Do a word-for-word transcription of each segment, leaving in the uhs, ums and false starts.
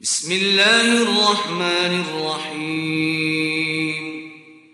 بسم الله الرحمن الرحيم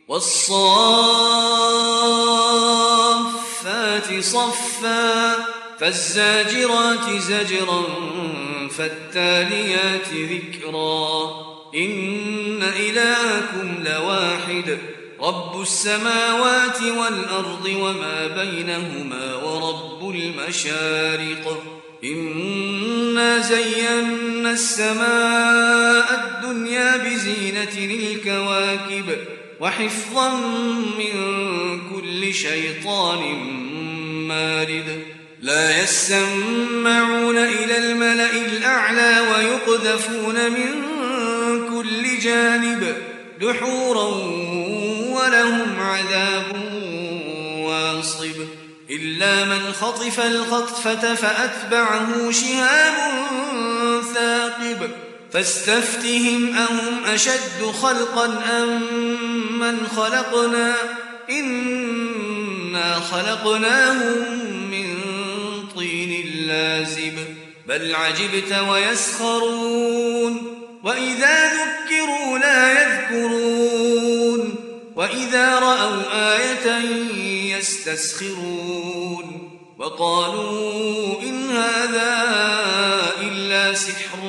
والصافات صفا فالزاجرات زجرا فالتاليات ذكرا إن إلهكم لواحد رب السماوات والأرض وما بينهما ورب المشارق إنا زينا السماء الدنيا بزينة الكواكب وحفظا من كل شيطان مارد لا يسمعون إلى الملأ الأعلى ويقذفون من كل جانب دحورا ولهم عذاب واصب إلا من خطف الخطفة فأتبعه شهاب ثاقب فاستفتهم أهم أشد خلقا أم من خلقنا إنا خلقناهم من طين لازب بل عجبت ويسخرون وإذا ذكروا لا يذكرون وإذا رأوا آية يستسخرون وقالوا إن هذا إلا سحر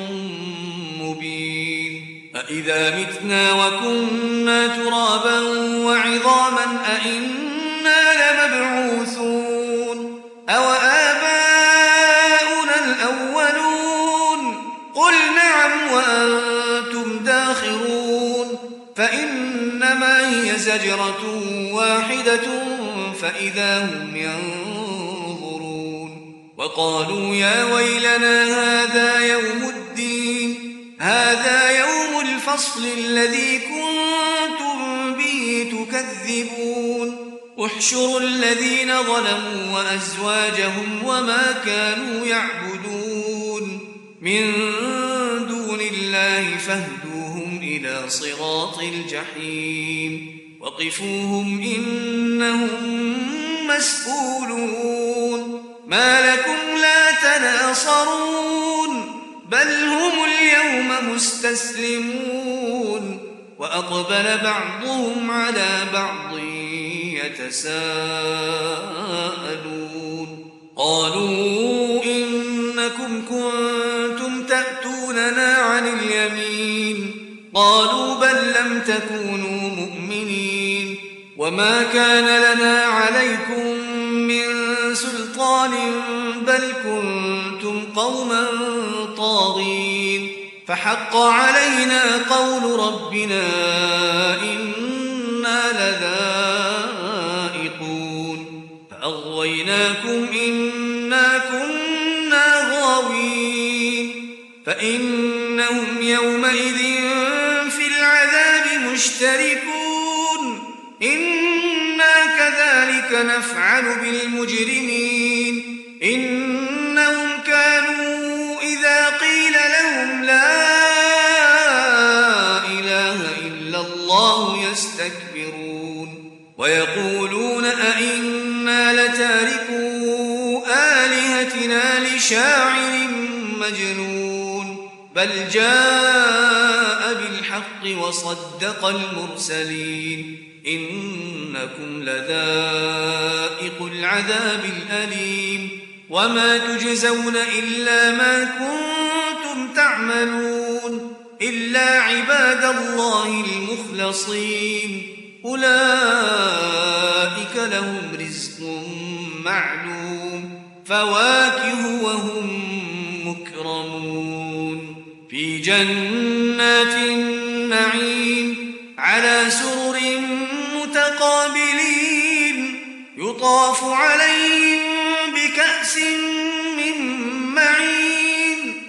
مبين أإذا متنا وكنا ترابا وعظاما أإنا لمبعوثون أو آباؤنا الأولون قل نعم وأنتم داخرون فإنما هي زجرة واحدة فإذا هم ينظرون وقالوا يا ويلنا هذا يوم الدين هذا يوم الفصل الذي كنتم به تكذبون احشروا الذين ظلموا وأزواجهم وما كانوا يعبدون من دون الله فاهدوهم إلى صراط الجحيم وقفوهم إنهم مسؤولون ما لكم لا تناصرون بل هم اليوم مستسلمون وأقبل بعضهم على بعض يتساءلون قالوا إنكم كنتم تأتوننا عن اليمين قالوا بل لم تكونوا مؤمنين وما كان لنا عليكم من سلطان بل كنتم قوما طاغين فحق علينا قول ربنا إنا لذائقون فأغويناكم إنا كنا غاوين فإنهم يومئذ في العذاب مشتركون إنا كذلك نفعل بالمجرمين إنهم كانوا إذا قيل لهم لا إله إلا الله يستكبرون ويقولون أئنا لتاركو آلهتنا لشاعر مجنون بل جاء بالحق وصدق المرسلين إنكم لذائق العذاب الأليم وما تجزون إلا ما كنتم تعملون إلا عباد الله المخلصين أولئك لهم رزق معلوم فواكه وهم مكرمون في جنات النعيم على سرر متقابلين يطاف عليهم بكأس من معين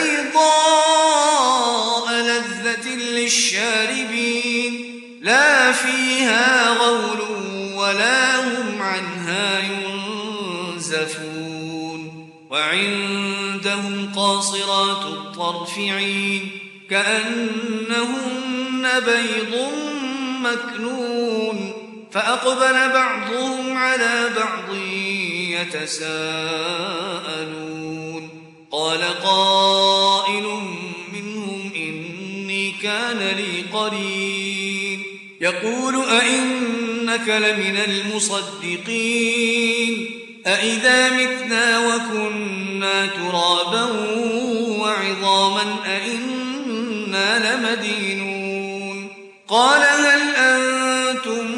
بيضاء لذة للشاربين لا فيها غول ولا هم عنها ينزفون وعندهم قاصرات الطرف عين كأنهن بيض مكنون فأقبل بعضهم على بعض يتساءلون قال قائل منهم كان لي قرين يقول أئنك لمن المصدقين أئذا متنا وكنا ترابا وعظاما أئنا لمدينون قال هل أنتم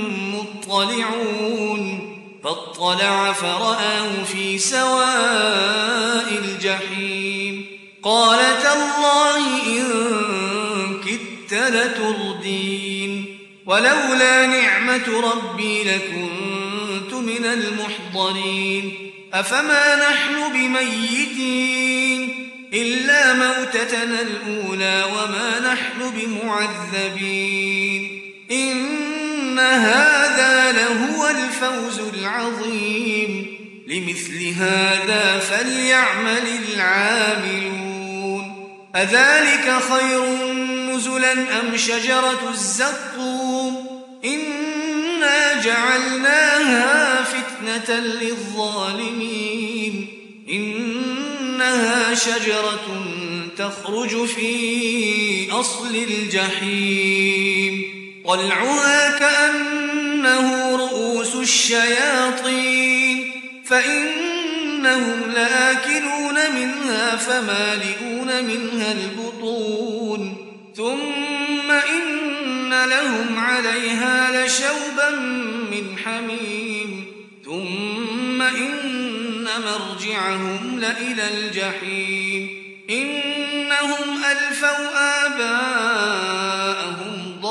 مطلعون فاطلع فرآه في سواء الجحيم قال تالله إن كدت لتردين ولولا نعمة ربي لكنت من المحضرين أفما نحن بميتين إلا موتتنا الأولى وما نحن بمعذبين إن هذا لهو الفوز العظيم لمثل هذا فليعمل العاملون أذلك خير نزلا أم شجرة الزقوم إنا جعلناها فتنة للظالمين إنها شجرة تخرج في أصل الجحيم طلعها كأنه رؤوس الشياطين فإنهم لآكلون منها فمالئون منها البطون ثم إن لهم عليها لشوبا من حميم ثم إن مرجعهم لإلى الجحيم إنهم ألفوا آباءهم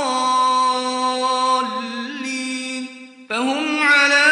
ضالين فهم على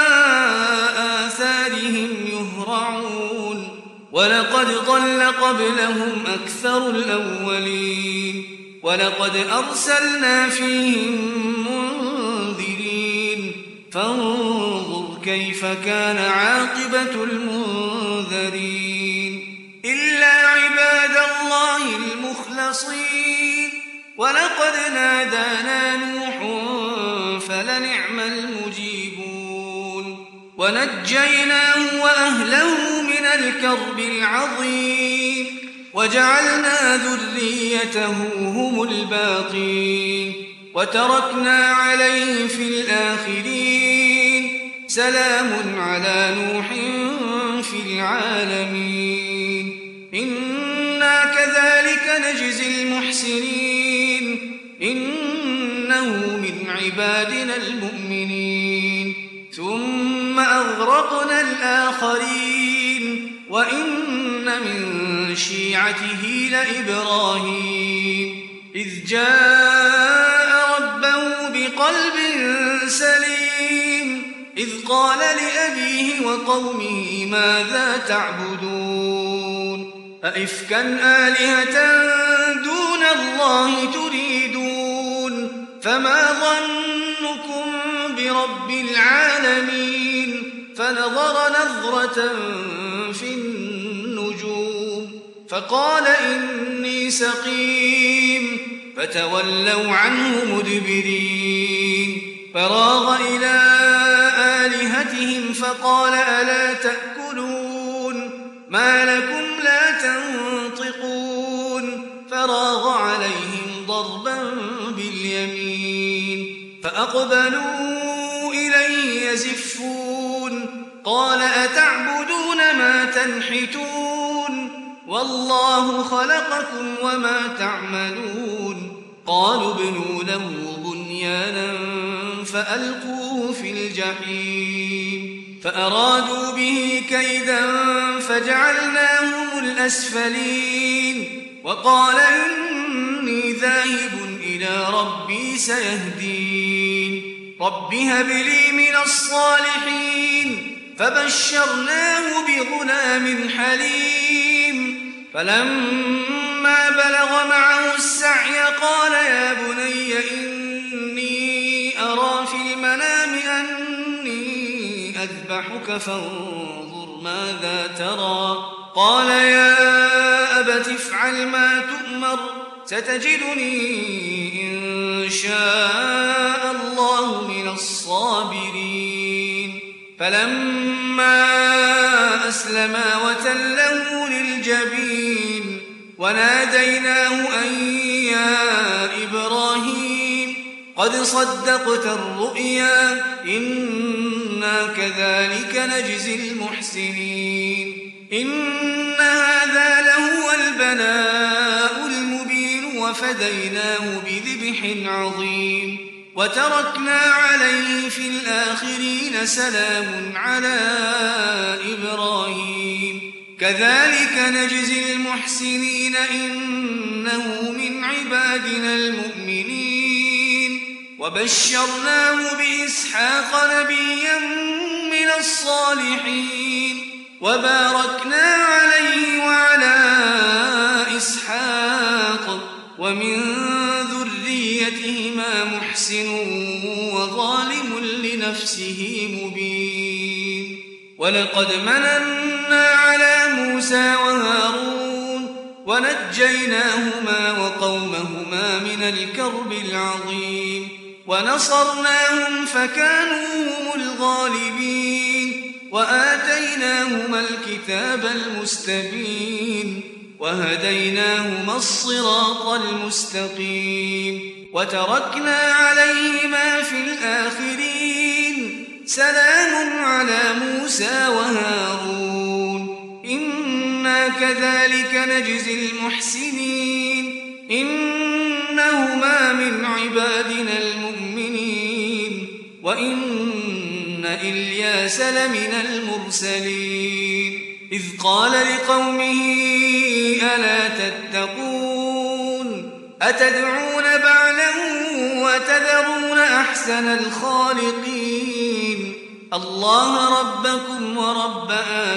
آثارهم يهرعون ولقد ضل قبلهم أكثر الأولين ولقد أرسلنا فيهم منذرين فانظر كيف كان عاقبة المنذرين إلا عباد الله المخلصين ولقد نادانا نوح فلنعم المجيبون ونجيناه وأهله من الكرب العظيم وجعلنا ذريته هم الباقين وتركنا عليه في الآخرين سلام على نوح في العالمين إنا كذلك نجزي المحسنين إنه من عبادنا المؤمنين ثم أغرقنا الآخرين وإن من شيعته لإبراهيم إذ جاء ربه بقلب سليم إذ قال لأبيه وقومه ماذا تعبدون أئفكا آلهة دون الله تريدون فما ظنكم برب العالمين فنظر نظرة في النجوم فقال إني سقيم فتولوا عنه مدبرين فراغ إلى آلهتهم فقال ألا تأكلون ما لكم لا تنطقون فراغ عليهم ضربا باليمين فأقبلوا إليه يزفون قال أتعبدون ما تنحتون والله خلقكم وما تعملون قالوا ابنوا له بنيانا فألقوه في الجحيم فأرادوا به كيدا فجعلناهم الأسفلين وقال إني ذاهب إلى ربي سيهدين رب هب لي من الصالحين فبشرناه بغلام حليم فلما بلغ معه السعي قال يا بني إني أرى في المنام أني أذبحك فانظر ماذا ترى قال يا أبت افعل ما تؤمر ستجدني إن شاء الله من الصابرين فلما أسلما وتله للجبين وناديناه أن يا إبراهيم قد صدقت الرؤيا إنا كذلك نجزي المحسنين إن هذا لهو البلاء المبين وفديناه بذبح عظيم وتركنا عليه في الآخرين سلام على إبراهيم كذلك نجزي المحسنين إنه من عبادنا المؤمنين وبشرناه بإسحاق نبيا من الصالحين وباركنا عليه وعلى إسحاق ومن ذريتهما محسن وظالم لنفسه مبين ولقد مننا على موسى وهارون ونجيناهما وقومهما من الكرب العظيم ونصرناهم فكانوا هم الغالبين وآتيناهما الكتاب المستبين وهديناهما الصراط المستقيم وتركنا عليهما في الآخرين سلام على موسى وهارون إنا كذلك نجزي المحسنين إنهما من عبادنا المؤمنين وإن إلياس لمن المرسلين إذ قال لقومه ألا تتقون أتدعون بعلا وتذرون أحسن الخالقين الله ربكم ورب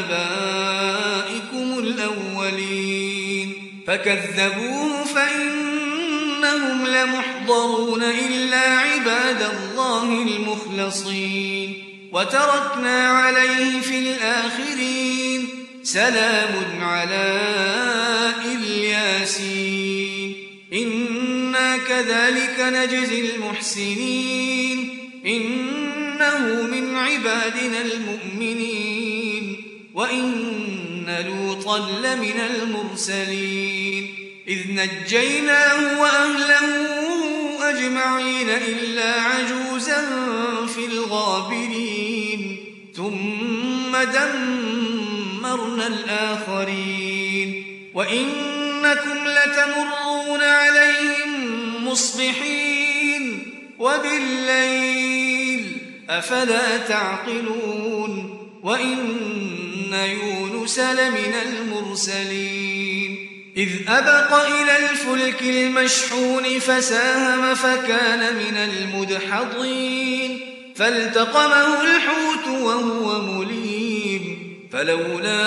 آبائكم الأولين فكذبوه فإنهم لمحضرون إلا عباد الله المخلصين وتركنا عليه في الآخرين سلام على الياسين إنا كذلك نجزي المحسنين إنه من عبادنا المؤمنين وإن لوطا لمن المرسلين إذ نجيناه وأهله أجمعين إلا عجوزا في الغابرين ثم دمرنا الآخرين وإنكم لتمرون عليهم مصبحين وبالليل أفلا تعقلون وإن يونس لمن المرسلين إذ أبق إلى الفلك المشحون فساهم فكان من المدحضين فالتقمه الحوت وهو مليم فلولا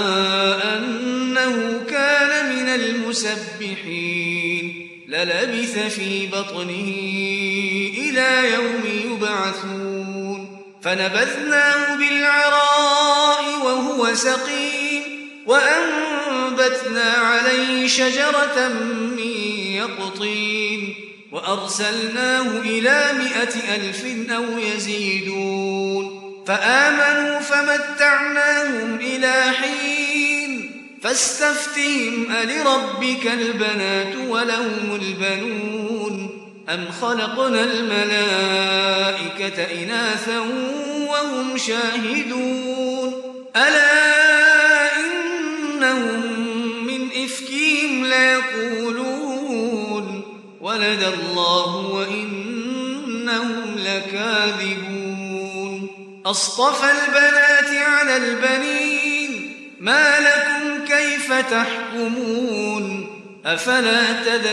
أنه كان من المسبحين للبث في بطنه إلى يوم يبعثون فنبذناه بالعراء وهو سقيم وأنبتنا عليه شجرة من يقطين وأرسلناه إلى مائة ألف أو يزيدون فآمنوا فمتعناهم إلى حين فاستفتهم ألربك البنات ولهم البنون أم خلقنا الملائكة إناثا وهم شاهدون ألا إنهم من إفكهم ليقولون ولد الله وإنهم لكاذبون أصطفى البنات على البنين ما لكم كيف تحكمون أفلا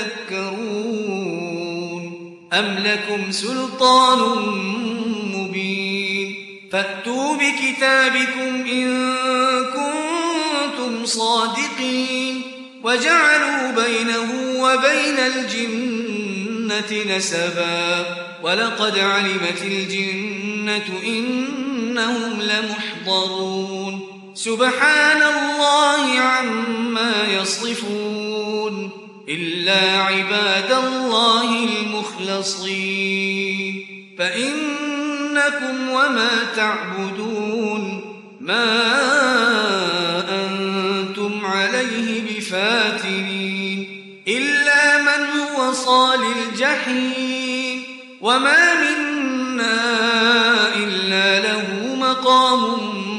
تذكرون أم لكم سلطان مبين فأتوا بكتابكم إن كنتم صادقين وجعلوا بينه وبين الجنة نسبا ولقد علمت الجنة إنهم لمحضرون سبحان الله عما يصفون إلا عباد الله المخلصين فإنكم وما تعبدون ما أنتم عليه بفاتنين إلا من هو صال الجحيم وما منا إلا له مقام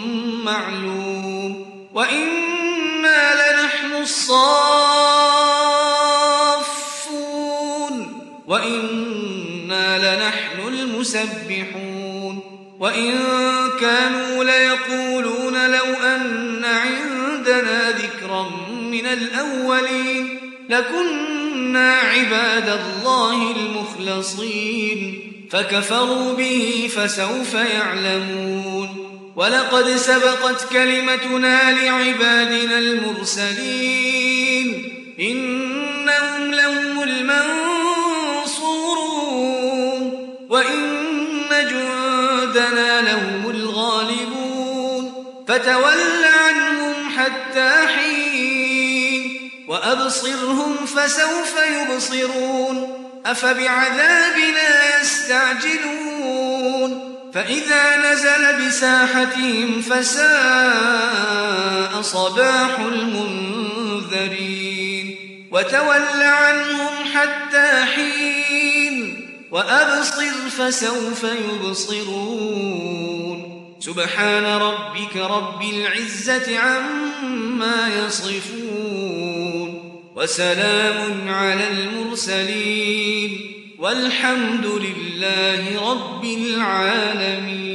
معلوم وإنا لنحن الصافون وإنا لنحن المسبحون وإن كانوا ليقولون لو أن عندنا ذكرا من الأولين لكنا عباد الله المخلصين فكفروا به فسوف يعلمون ولقد سبقت كلمتنا لعبادنا المرسلين إنهم لهم المنصورون وإن جندنا لهم الغالبون فتول عنهم حتى حين وأبصرهم فسوف يبصرون أفبعذابنا يستعجلون فإذا نزل بساحتهم فساء صباح المنذرين وتول عنهم حتى حين وأبصر فسوف يبصرون سبحان ربك رب العزة عما يصفون وسلام على المرسلين والحمد لله رب العالمين.